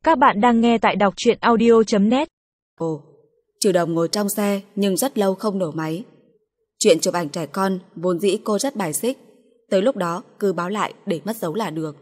Các bạn đang nghe tại đọc truyện audio.net. Ồ, Trừ Đồng ngồi trong xe nhưng rất lâu không nổ máy. Chuyện chụp ảnh trẻ con vốn dĩ cô rất bài xích. Tới lúc đó cứ báo lại để mất dấu là được.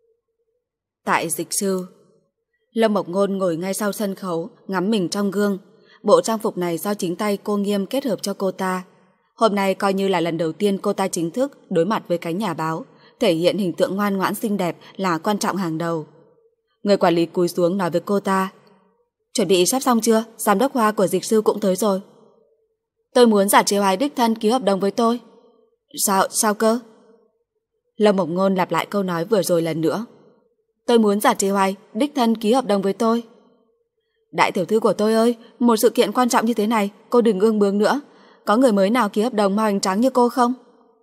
Tại dịch sư, Lâm Mộc Ngôn ngồi ngay sau sân khấu, ngắm mình trong gương. Bộ trang phục này do chính tay cô Nghiêm kết hợp cho cô ta. Hôm nay coi như là lần đầu tiên cô ta chính thức đối mặt với cánh nhà báo, thể hiện hình tượng ngoan ngoãn xinh đẹp là quan trọng hàng đầu. Người quản lý cúi xuống nói với cô ta: "Chuẩn bị sắp xong chưa? Giám đốc Hoa của dịch sư cũng tới rồi." "Tôi muốn Giản Chế Hoài đích thân ký hợp đồng với tôi." Sao cơ?" Lâm Mộc Ngôn lặp lại câu nói vừa rồi lần nữa. "Tôi muốn Giản Chế Hoài đích thân ký hợp đồng với tôi." "Đại tiểu thư của tôi ơi, một sự kiện quan trọng như thế này, cô đừng ương bướng nữa. Có người mới nào ký hợp đồng mà hoành tráng như cô không?"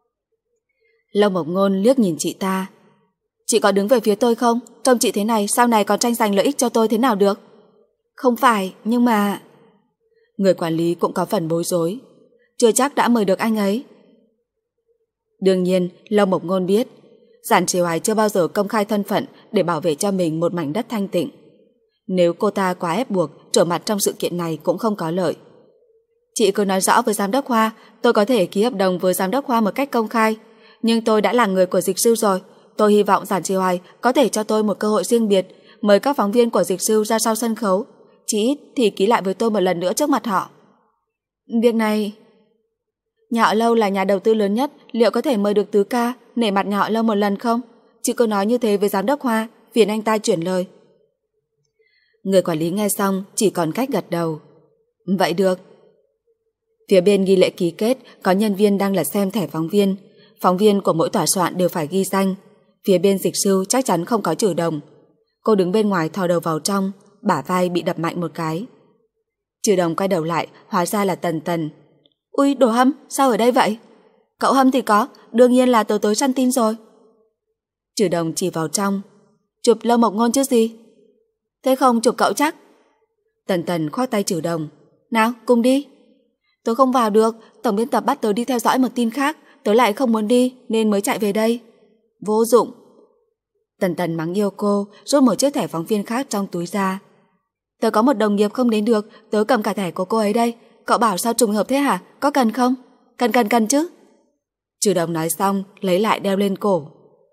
Lâm Mộc Ngôn liếc nhìn chị ta. "Chị có đứng về phía tôi không? Trông chị thế này, sau này còn tranh giành lợi ích cho tôi thế nào được?" "Không phải, nhưng mà..." Người quản lý cũng có phần bối rối. "Chưa chắc đã mời được anh ấy." Đương nhiên, Lâm Mộc Ngôn biết Giản Chế Hoài chưa bao giờ công khai thân phận để bảo vệ cho mình một mảnh đất thanh tịnh. Nếu cô ta quá ép buộc, trở mặt trong sự kiện này cũng không có lợi. "Chị cứ nói rõ với giám đốc Hoa, tôi có thể ký hợp đồng với giám đốc Hoa một cách công khai. Nhưng tôi đã là người của dịch sư rồi. Tôi hy vọng Giản Chế Hoài có thể cho tôi một cơ hội riêng biệt, mời các phóng viên của dịch sư ra sau sân khấu. Chỉ ít thì ký lại với tôi một lần nữa trước mặt họ." "Việc này..." "Nhà họ Lâu là nhà đầu tư lớn nhất, liệu có thể mời được Tứ ca nể mặt nhà họ Lâu một lần không? Chị cứ nói như thế với giám đốc Hoa, phiền anh ta chuyển lời." Người quản lý nghe xong chỉ còn cách gật đầu. "Vậy được." Phía bên ghi lễ ký kết có nhân viên đang lật xem thẻ phóng viên. Phóng viên của mỗi tòa soạn đều phải ghi danh. Phía bên dịch sư chắc chắn không có Trừ Đồng. Cô đứng bên ngoài thò đầu vào trong, bả vai bị đập mạnh một cái. Trừ Đồng quay đầu lại, hóa ra là Tần Tần. "Ui, đồ Hâm, sao ở đây vậy?" "Cậu Hâm thì có, đương nhiên là tớ tới săn tin rồi." Trừ Đồng chỉ vào trong. "Chụp Lâm Mộc Ngôn chứ gì?" "Thế không chụp cậu chắc?" Tần Tần khoác tay Trừ Đồng. "Nào, cùng đi." "Tớ không vào được, tổng biên tập bắt tớ đi theo dõi một tin khác, tớ lại không muốn đi nên mới chạy về đây." "Vô dụng." Tần Tần mắng yêu cô, rút một chiếc thẻ phóng viên khác trong túi ra. "Tớ có một đồng nghiệp không đến được, tớ cầm cả thẻ của cô ấy đây. Cậu bảo sao trùng hợp thế hả? Có cần không?" Cần chứ." Trừ Đồng nói xong, lấy lại đeo lên cổ.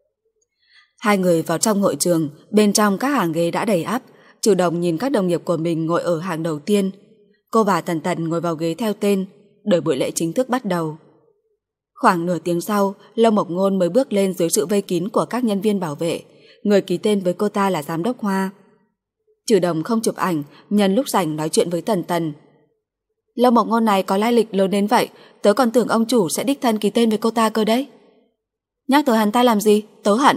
Hai người vào trong hội trường, bên trong các hàng ghế đã đầy ắp. Trừ Đồng nhìn các đồng nghiệp của mình ngồi ở hàng đầu tiên. Cô và Tần Tần ngồi vào ghế theo tên, đợi buổi lễ chính thức bắt đầu. Khoảng nửa tiếng sau, Lâm Mộc Ngôn mới bước lên dưới sự vây kín của các nhân viên bảo vệ. Người ký tên với cô ta là giám đốc Hoa. Trừ Đồng không chụp ảnh, nhân lúc rảnh nói chuyện với Tần Tần. "Lâm Mộc Ngôn này có lai lịch lớn đến vậy, tớ còn tưởng ông chủ sẽ đích thân ký tên với cô ta cơ đấy." "Nhắc tới hắn ta làm gì, tớ hận."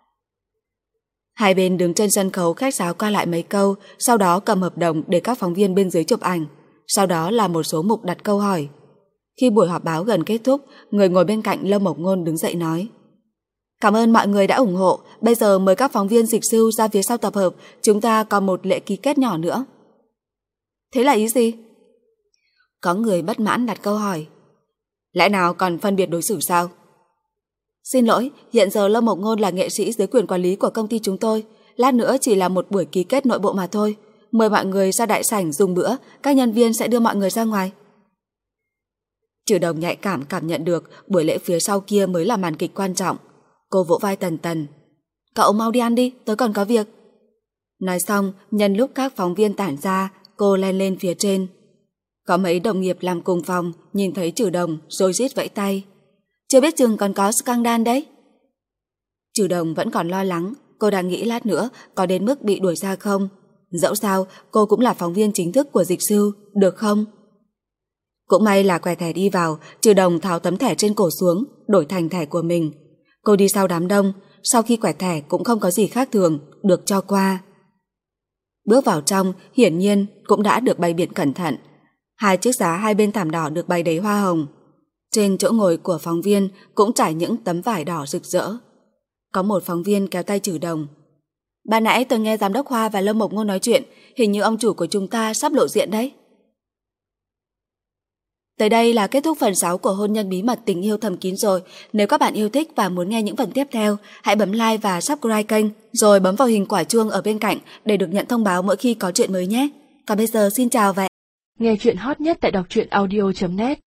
Hai bên đứng trên sân khấu khách sáo qua lại mấy câu, sau đó cầm hợp đồng để các phóng viên bên dưới chụp ảnh. Sau đó là một số mục đặt câu hỏi. Khi buổi họp báo gần kết thúc, người ngồi bên cạnh Lâm Mộc Ngôn đứng dậy nói: "Cảm ơn mọi người đã ủng hộ, bây giờ mời các phóng viên dịch sư ra phía sau tập hợp, chúng ta còn một lễ ký kết nhỏ nữa." "Thế là ý gì?" Có người bất mãn đặt câu hỏi. "Lẽ nào còn phân biệt đối xử sao?" "Xin lỗi, hiện giờ Lâm Mộc Ngôn là nghệ sĩ dưới quyền quản lý của công ty chúng tôi, lát nữa chỉ là một buổi ký kết nội bộ mà thôi. Mời mọi người ra đại sảnh dùng bữa, các nhân viên sẽ đưa mọi người ra ngoài." Trừ Đồng nhạy cảm nhận được buổi lễ phía sau kia mới là màn kịch quan trọng. Cô vỗ vai Tần Tần. "Cậu mau đi ăn đi, tớ còn có việc." Nói xong, nhân lúc các phóng viên tản ra, cô lên phía trên. Có mấy đồng nghiệp làm cùng phòng nhìn thấy Trừ Đồng rồi rít vẫy tay. "Chưa biết chừng còn có scandal đấy." Trừ Đồng vẫn còn lo lắng, cô đang nghĩ lát nữa có đến mức bị đuổi ra không. Dẫu sao, cô cũng là phóng viên chính thức của dịch sư, được không? Cũng may là quẹt thẻ đi vào, Trừ Đồng tháo tấm thẻ trên cổ xuống, đổi thành thẻ của mình. Cô đi sau đám đông, sau khi quẹt thẻ cũng không có gì khác thường, được cho qua. Bước vào trong, hiển nhiên cũng đã được bày biện cẩn thận. Hai chiếc giá hai bên thảm đỏ được bày đầy hoa hồng. Trên chỗ ngồi của phóng viên cũng trải những tấm vải đỏ rực rỡ. Có một phóng viên kéo tay Trừ Đồng. "Ban nãy tôi nghe giám đốc Hoa và Lâm Mộc Ngôn nói chuyện, hình như ông chủ của chúng ta sắp lộ diện đấy." Tới đây là kết thúc phần 6 của Hôn nhân bí mật tình yêu thầm kín rồi. Nếu các bạn yêu thích và muốn nghe những phần tiếp theo, hãy bấm like và subscribe kênh, rồi bấm vào hình quả chuông ở bên cạnh để được nhận thông báo mỗi khi có chuyện mới nhé. Còn bây giờ xin chào và Nghe chuyện hot nhất tại đọc truyện audio.net.